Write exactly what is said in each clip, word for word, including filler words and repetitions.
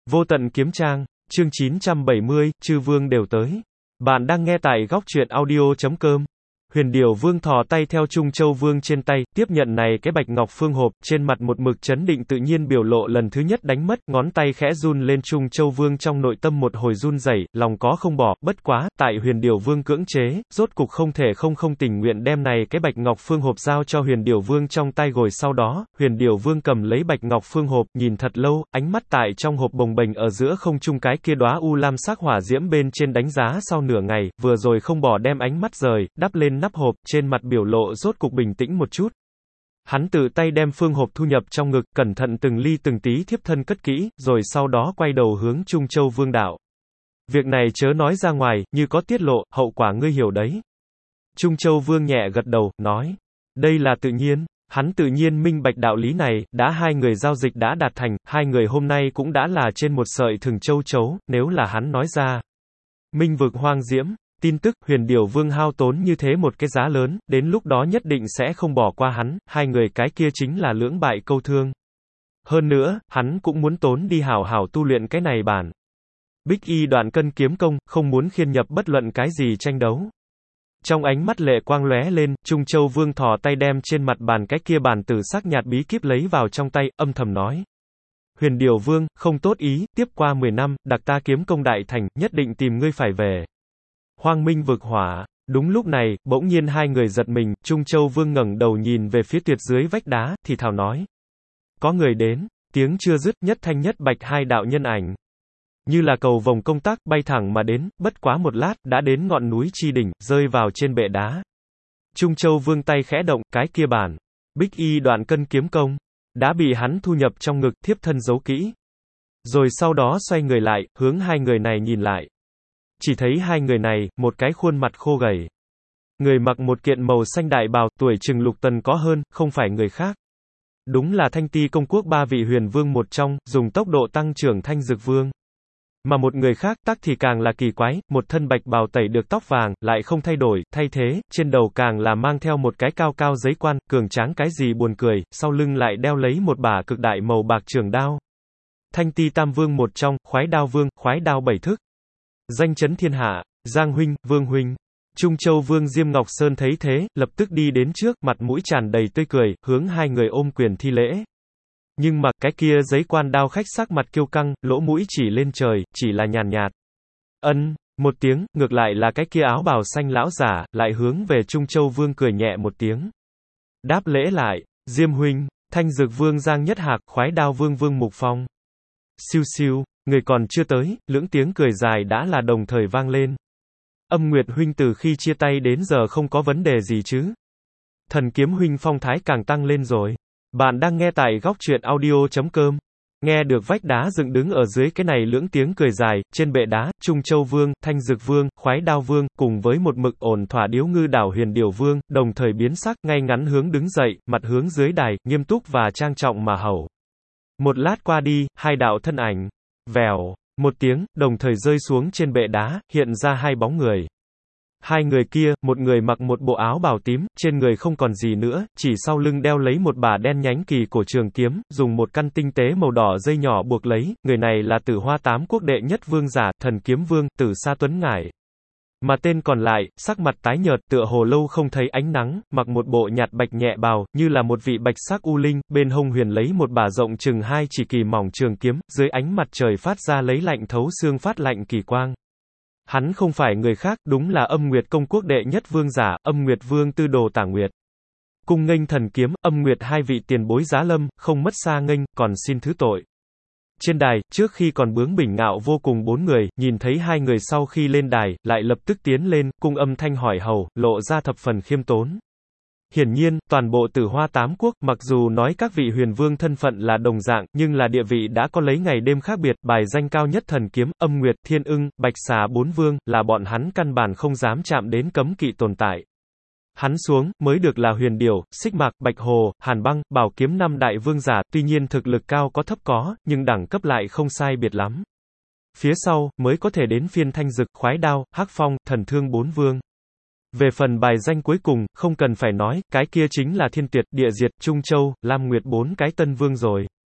Vô tận kiếm trang, chương chín trăm bảy mươi, chư vương đều tới. Bạn đang nghe tại góc truyện audio chấm com. Huyền Điểu Vương thò tay theo Trung Châu Vương trên tay, tiếp nhận này cái bạch ngọc phương hộp, trên mặt một mực chấn định tự nhiên biểu lộ lần thứ nhất đánh mất, ngón tay khẽ run lên. Trung Châu Vương trong nội tâm một hồi run rẩy, lòng có không bỏ, bất quá, tại Huyền Điểu Vương cưỡng chế, rốt cục không thể không không tình nguyện đem này cái bạch ngọc phương hộp giao cho Huyền Điểu Vương trong tay rồi sau đó, Huyền Điểu Vương cầm lấy bạch ngọc phương hộp, nhìn thật lâu, ánh mắt tại trong hộp bồng bềnh ở giữa không trung cái kia đóa u lam sắc hỏa diễm bên trên đánh giá sau nửa ngày, vừa rồi không bỏ đem ánh mắt rời, đắp lên nắp hộp, trên mặt biểu lộ rốt cục bình tĩnh một chút. Hắn tự tay đem phương hộp thu nhập trong ngực, cẩn thận từng ly từng tí thiếp thân cất kỹ, rồi sau đó quay đầu hướng Trung Châu Vương đạo. Việc này chớ nói ra ngoài, như có tiết lộ, hậu quả ngươi hiểu đấy. Trung Châu Vương nhẹ gật đầu, nói. Đây là tự nhiên. Hắn tự nhiên minh bạch đạo lý này, đã hai người giao dịch đã đạt thành, hai người hôm nay cũng đã là trên một sợi thừng châu chấu, nếu là hắn nói ra. Minh vực hoang diễm. Tin tức, Huyền Điểu Vương hao tốn như thế một cái giá lớn, đến lúc đó nhất định sẽ không bỏ qua hắn, hai người cái kia chính là lưỡng bại câu thương. Hơn nữa, hắn cũng muốn tốn đi hảo hảo tu luyện cái này bản. Bích y đoạn cân kiếm công, không muốn khiên nhập bất luận cái gì tranh đấu. Trong ánh mắt lệ quang lóe lên, Trung Châu Vương thò tay đem trên mặt bàn cái kia bản tử sắc nhạt bí kíp lấy vào trong tay, âm thầm nói. Huyền Điểu Vương, không tốt ý, tiếp qua mười năm, đặc ta kiếm công đại thành, nhất định tìm ngươi phải về. Hoang minh vực hỏa. Đúng lúc này, bỗng nhiên hai người giật mình, Trung Châu Vương ngẩng đầu nhìn về phía tuyệt dưới vách đá, thì thào nói. Có người đến, tiếng chưa dứt, nhất thanh nhất bạch hai đạo nhân ảnh. Như là cầu vồng công tắc, bay thẳng mà đến, bất quá một lát, đã đến ngọn núi chi đỉnh, rơi vào trên bệ đá. Trung Châu Vương tay khẽ động, cái kia bản. Bích y đoạn cân kiếm công. Đã bị hắn thu nhập trong ngực, thiếp thân giấu kỹ. Rồi sau đó xoay người lại, hướng hai người này nhìn lại. Chỉ thấy hai người này, một cái khuôn mặt khô gầy. Người mặc một kiện màu xanh đại bào, tuổi chừng lục tần có hơn, không phải người khác. Đúng là Thanh Ti công quốc ba vị huyền vương một trong, dùng tốc độ tăng trưởng Thanh Dực Vương. Mà một người khác, tắc thì càng là kỳ quái, một thân bạch bào tẩy được tóc vàng, lại không thay đổi, thay thế, trên đầu càng là mang theo một cái cao cao giấy quan, cường tráng cái gì buồn cười, sau lưng lại đeo lấy một bả cực đại màu bạc trường đao. Thanh Ti tam vương một trong, khoái đao vương, khoái đao bảy thức. Danh chấn thiên hạ, Giang huynh, Vương huynh. Trung Châu Vương Diêm Ngọc Sơn thấy thế, lập tức đi đến trước, mặt mũi tràn đầy tươi cười, hướng hai người ôm quyền thi lễ. Nhưng mà, cái kia giấy quan đao khách sắc mặt kiêu căng, lỗ mũi chỉ lên trời, chỉ là nhàn nhạt. Ân, một tiếng, ngược lại là cái kia áo bào xanh lão giả, lại hướng về Trung Châu Vương cười nhẹ một tiếng. Đáp lễ lại, Diêm huynh, Thanh Dực Vương Giang Nhất Hạc, khoái đao vương Vương Mục Phong. Siêu siêu. Người còn chưa tới, lưỡng tiếng cười dài đã là đồng thời vang lên. Âm Nguyệt huynh từ khi chia tay đến giờ không có vấn đề gì chứ? Thần Kiếm huynh phong thái càng tăng lên rồi. Bạn đang nghe tại góc truyện audio chấm com. Nghe được vách đá dựng đứng ở dưới cái này lưỡng tiếng cười dài, trên bệ đá, Trung Châu Vương, Thanh Dực Vương, khoái đao vương, cùng với một mực ổn thỏa điếu ngư đảo Huyền Điểu Vương, đồng thời biến sắc, ngay ngắn hướng đứng dậy, mặt hướng dưới đài, nghiêm túc và trang trọng mà hầu. Một lát qua đi, hai đạo thân ảnh. Vèo, một tiếng, đồng thời rơi xuống trên bệ đá, hiện ra hai bóng người. Hai người kia, một người mặc một bộ áo bào tím, trên người không còn gì nữa, chỉ sau lưng đeo lấy một bả đen nhánh kỳ cổ trường kiếm, dùng một căn tinh tế màu đỏ dây nhỏ buộc lấy, người này là Tử Hoa Tám Quốc đệ nhất vương giả, Thần Kiếm Vương, Tử Sa Tuấn Ngải. Mà tên còn lại, sắc mặt tái nhợt, tựa hồ lâu không thấy ánh nắng, mặc một bộ nhạt bạch nhẹ bào, như là một vị bạch sắc u linh, bên hông huyền lấy một bả rộng chừng hai chỉ kỳ mỏng trường kiếm, dưới ánh mặt trời phát ra lấy lạnh thấu xương phát lạnh kỳ quang. Hắn không phải người khác, đúng là Âm Nguyệt công quốc đệ nhất vương giả, Âm Nguyệt Vương Tư Đồ Tả Nguyệt. Cung nghênh thần kiếm, Âm Nguyệt hai vị tiền bối giá lâm, không mất xa nghênh, còn xin thứ tội. Trên đài, trước khi còn bướng bỉnh ngạo vô cùng bốn người, nhìn thấy hai người sau khi lên đài, lại lập tức tiến lên, cung âm thanh hỏi hầu, lộ ra thập phần khiêm tốn. Hiển nhiên, toàn bộ Tử Hoa Tám Quốc, mặc dù nói các vị huyền vương thân phận là đồng dạng, nhưng là địa vị đã có lấy ngày đêm khác biệt, bài danh cao nhất Thần Kiếm, Âm Nguyệt, Thiên Ưng, Bạch Xà bốn vương, là bọn hắn căn bản không dám chạm đến cấm kỵ tồn tại. Hắn xuống, mới được là Huyền Điểu, Xích Mạc, Bạch Hồ, Hàn Băng, Bảo Kiếm năm đại vương giả, tuy nhiên thực lực cao có thấp có, nhưng đẳng cấp lại không sai biệt lắm. Phía sau, mới có thể đến phiên Thanh Dực, khoái đao, Hắc Phong, Thần Thương bốn vương. Về phần bài danh cuối cùng, không cần phải nói, cái kia chính là Thiên Tuyệt, Địa Diệt, Trung Châu, Lam Nguyệt bốn cái tân vương rồi.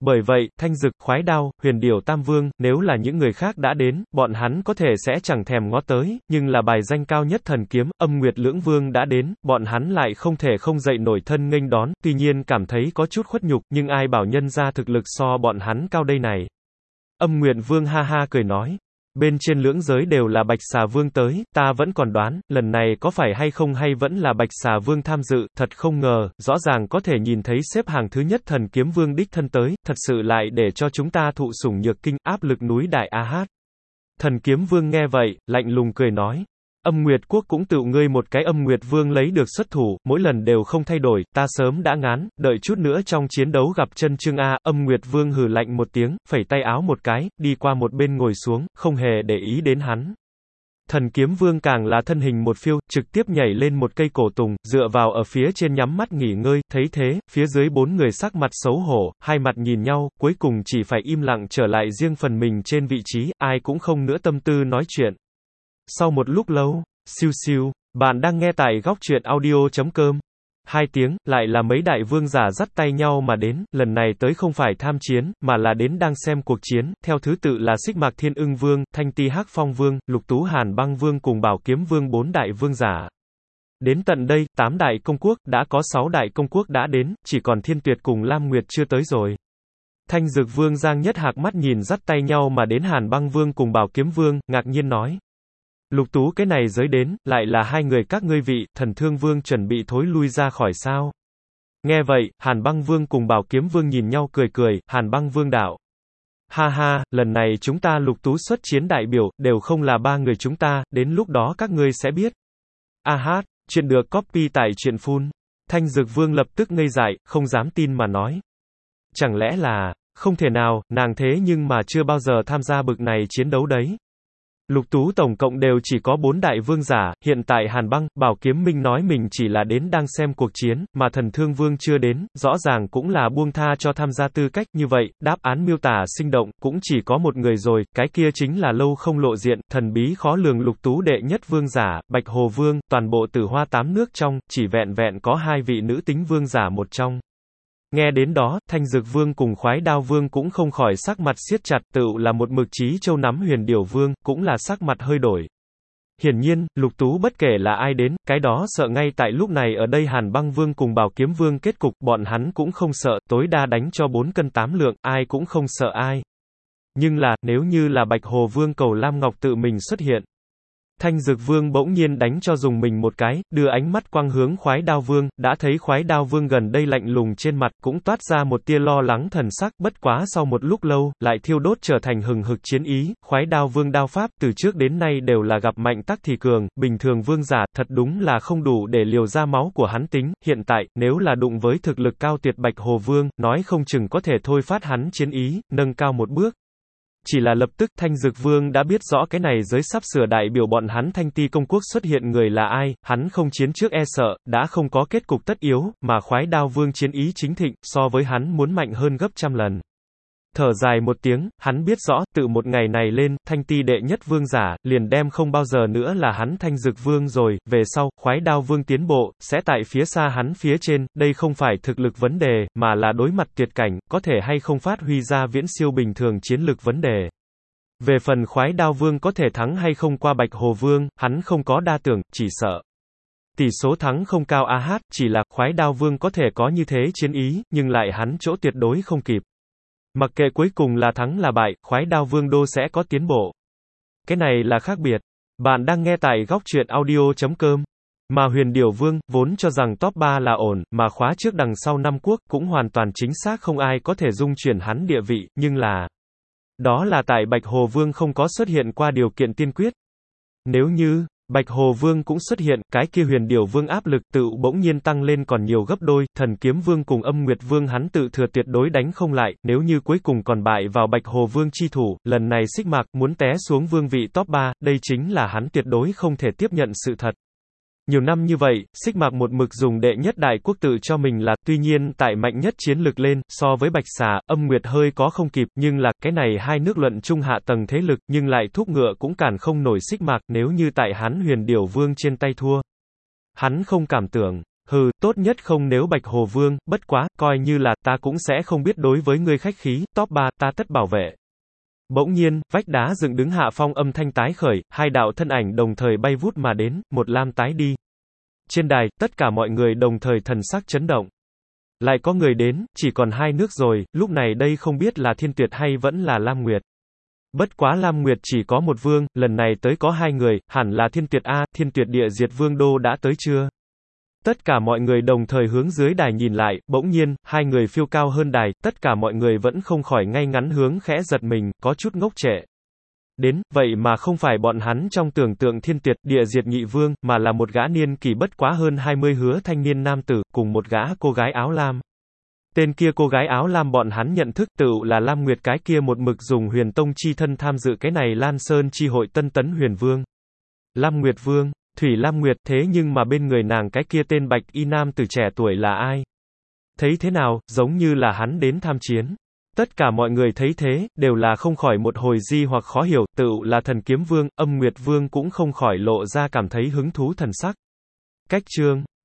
Bởi vậy, Thanh Dực, Khoái Đao, Huyền Điểu Tam Vương, nếu là những người khác đã đến, bọn hắn có thể sẽ chẳng thèm ngó tới, nhưng là bài danh cao nhất Thần Kiếm, Âm Nguyệt Lưỡng Vương đã đến, bọn hắn lại không thể không dậy nổi thân nghênh đón, tuy nhiên cảm thấy có chút khuất nhục, nhưng ai bảo nhân ra thực lực so bọn hắn cao đây này. Âm Nguyệt Vương ha ha cười nói. Bên trên lưỡng giới đều là Bạch Xà Vương tới, ta vẫn còn đoán, lần này có phải hay không hay vẫn là Bạch Xà Vương tham dự, thật không ngờ, rõ ràng có thể nhìn thấy xếp hàng thứ nhất Thần Kiếm Vương đích thân tới, thật sự lại để cho chúng ta thụ sủng nhược kinh, áp lực núi Đại A Hát. Thần Kiếm Vương nghe vậy, lạnh lùng cười nói. Âm Nguyệt Quốc cũng tự ngươi một cái Âm Nguyệt Vương lấy được xuất thủ, mỗi lần đều không thay đổi, ta sớm đã ngán, đợi chút nữa trong chiến đấu gặp chân Trương A, Âm Nguyệt Vương hừ lạnh một tiếng, phẩy tay áo một cái, đi qua một bên ngồi xuống, không hề để ý đến hắn. Thần Kiếm Vương càng là thân hình một phiêu, trực tiếp nhảy lên một cây cổ tùng, dựa vào ở phía trên nhắm mắt nghỉ ngơi, thấy thế, phía dưới bốn người sắc mặt xấu hổ, hai mặt nhìn nhau, cuối cùng chỉ phải im lặng trở lại riêng phần mình trên vị trí, ai cũng không nữa tâm tư nói chuyện. Sau một lúc lâu, siêu siêu, bạn đang nghe tại góc truyện audio chấm com. Hai tiếng, lại là mấy đại vương giả dắt tay nhau mà đến, lần này tới không phải tham chiến, mà là đến đang xem cuộc chiến, theo thứ tự là Xích Mạc Thiên Ưng Vương, Thanh Ti Hắc Phong Vương, Lục Tú Hàn Băng Vương cùng Bảo Kiếm Vương bốn đại vương giả. Đến tận đây, tám đại công quốc, đã có sáu đại công quốc đã đến, chỉ còn Thiên Tuyệt cùng Lam Nguyệt chưa tới rồi. Thanh Dực Vương Giang Nhất Hạc mắt nhìn dắt tay nhau mà đến Hàn Băng Vương cùng Bảo Kiếm Vương, ngạc nhiên nói. Lục Tú cái này giới đến, lại là hai người các ngươi vị, Thần Thương Vương chuẩn bị thối lui ra khỏi sao. Nghe vậy, Hàn Băng Vương cùng Bảo Kiếm Vương nhìn nhau cười cười, Hàn Băng Vương đạo. Ha ha, lần này chúng ta Lục Tú xuất chiến đại biểu, đều không là ba người chúng ta, đến lúc đó các ngươi sẽ biết. A hát, chuyện được copy tại truyện phun. Thanh Dực Vương lập tức ngây dại, không dám tin mà nói. Chẳng lẽ là, không thể nào, nàng thế nhưng mà chưa bao giờ tham gia bực này chiến đấu đấy. Lục Tú tổng cộng đều chỉ có bốn đại vương giả, hiện tại Hàn Băng, Bảo Kiếm Minh nói mình chỉ là đến đang xem cuộc chiến, mà Thần Thương Vương chưa đến, rõ ràng cũng là buông tha cho tham gia tư cách, như vậy, đáp án miêu tả sinh động, cũng chỉ có một người rồi, cái kia chính là lâu không lộ diện, thần bí khó lường Lục Tú đệ nhất vương giả, Bạch Hồ Vương, toàn bộ Tử Hoa tám nước trong, chỉ vẹn vẹn có hai vị nữ tính vương giả một trong. Nghe đến đó, Thanh Dực Vương cùng Khoái Đao Vương cũng không khỏi sắc mặt siết chặt, tựu là một mực chí châu nắm Huyền Điểu Vương, cũng là sắc mặt hơi đổi. Hiển nhiên, Lục Tú bất kể là ai đến, cái đó sợ ngay tại lúc này ở đây Hàn Băng Vương cùng Bảo Kiếm Vương kết cục, bọn hắn cũng không sợ, tối đa đánh cho bốn cân tám lượng, ai cũng không sợ ai. Nhưng là, nếu như là Bạch Hồ Vương cầu Lam Ngọc tự mình xuất hiện. Thanh Dực Vương bỗng nhiên đánh cho dùng mình một cái, đưa ánh mắt quang hướng Khoái Đao Vương, đã thấy Khoái Đao Vương gần đây lạnh lùng trên mặt, cũng toát ra một tia lo lắng thần sắc, bất quá sau một lúc lâu, lại thiêu đốt trở thành hừng hực chiến ý, Khoái Đao Vương đao pháp, từ trước đến nay đều là gặp mạnh tắc thì cường, bình thường vương giả, thật đúng là không đủ để liều ra máu của hắn tính, hiện tại, nếu là đụng với thực lực cao tuyệt Bạch Hồ Vương, nói không chừng có thể thôi phát hắn chiến ý, nâng cao một bước. Chỉ là lập tức, Thanh Dực Vương đã biết rõ cái này giới sắp sửa đại biểu bọn hắn Thanh Ti công quốc xuất hiện người là ai, hắn không chiến trước e sợ, đã không có kết cục tất yếu, mà Khoái Đao Vương chiến ý chính thịnh, so với hắn muốn mạnh hơn gấp trăm lần. Thở dài một tiếng, hắn biết rõ, tự một ngày này lên, Thanh Ti đệ nhất vương giả, liền đem không bao giờ nữa là hắn Thanh Dực Vương rồi, về sau, Khoái Đao Vương tiến bộ, sẽ tại phía xa hắn phía trên, đây không phải thực lực vấn đề, mà là đối mặt tuyệt cảnh, có thể hay không phát huy ra viễn siêu bình thường chiến lực vấn đề. Về phần Khoái Đao Vương có thể thắng hay không qua Bạch Hồ Vương, hắn không có đa tưởng, chỉ sợ. Tỷ số thắng không cao a hát, chỉ là, Khoái Đao Vương có thể có như thế chiến ý, nhưng lại hắn chỗ tuyệt đối không kịp. Mặc kệ cuối cùng là thắng là bại, Khoái Đao Vương đô sẽ có tiến bộ. Cái này là khác biệt. Bạn đang nghe tại góc truyện audio chấm com. Mà Huyền Điểu Vương, vốn cho rằng top ba là ổn, mà khóa trước đằng sau năm quốc, cũng hoàn toàn chính xác không ai có thể dung chuyển hắn địa vị, nhưng là... Đó là tại Bạch Hồ Vương không có xuất hiện qua điều kiện tiên quyết. Nếu như... Bạch Hồ Vương cũng xuất hiện, cái kia Huyền Điểu Vương áp lực tự bỗng nhiên tăng lên còn nhiều gấp đôi, Thần Kiếm Vương cùng Âm Nguyệt Vương hắn tự thừa tuyệt đối đánh không lại, nếu như cuối cùng còn bại vào Bạch Hồ Vương chi thủ, lần này Xích Mạc muốn té xuống vương vị top ba, đây chính là hắn tuyệt đối không thể tiếp nhận sự thật. Nhiều năm như vậy, Xích Mạc một mực dùng đệ nhất đại quốc tự cho mình là, tuy nhiên tại mạnh nhất chiến lực lên, so với Bạch Xà, Âm Nguyệt hơi có không kịp, nhưng là, cái này hai nước luận chung hạ tầng thế lực, nhưng lại thúc ngựa cũng cản không nổi Xích Mạc, nếu như tại hắn Huyền Điểu Vương trên tay thua. Hắn không cảm tưởng, Hừ, tốt nhất không nếu Bạch Hồ Vương, bất quá, coi như là, ta cũng sẽ không biết đối với ngươi khách khí, top ba, ta tất bảo vệ. Bỗng nhiên, vách đá dựng đứng hạ phong âm thanh tái khởi, hai đạo thân ảnh đồng thời bay vút mà đến, một lam tái đi. Trên đài, tất cả mọi người đồng thời thần sắc chấn động. Lại có người đến, chỉ còn hai nước rồi, lúc này đây không biết là Thiên Tuyệt hay vẫn là Lam Nguyệt. Bất quá Lam Nguyệt chỉ có một vương, lần này tới có hai người, hẳn là Thiên Tuyệt a, Thiên Tuyệt địa diệt vương đô đã tới chưa? Tất cả mọi người đồng thời hướng dưới đài nhìn lại, bỗng nhiên, hai người phiêu cao hơn đài, tất cả mọi người vẫn không khỏi ngay ngắn hướng khẽ giật mình, có chút ngốc trệ. Đến, vậy mà không phải bọn hắn trong tưởng tượng Thiên Tuyệt, địa diệt nhị vương, mà là một gã niên kỳ bất quá hơn hai mươi hứa thanh niên nam tử, cùng một gã cô gái áo lam. Tên kia cô gái áo lam bọn hắn nhận thức tựu là Lam Nguyệt cái kia một mực dùng huyền tông chi thân tham dự cái này Lan Sơn chi hội tân tấn huyền vương. Lam Nguyệt vương, Thủy Lam Nguyệt, thế nhưng mà bên người nàng cái kia tên bạch y nam tử trẻ tuổi là ai? Thấy thế nào, giống như là hắn đến tham chiến. Tất cả mọi người thấy thế, đều là không khỏi một hồi di hoặc khó hiểu, tựu là thần kiếm vương, âm nguyệt vương cũng không khỏi lộ ra cảm thấy hứng thú thần sắc. Cách chương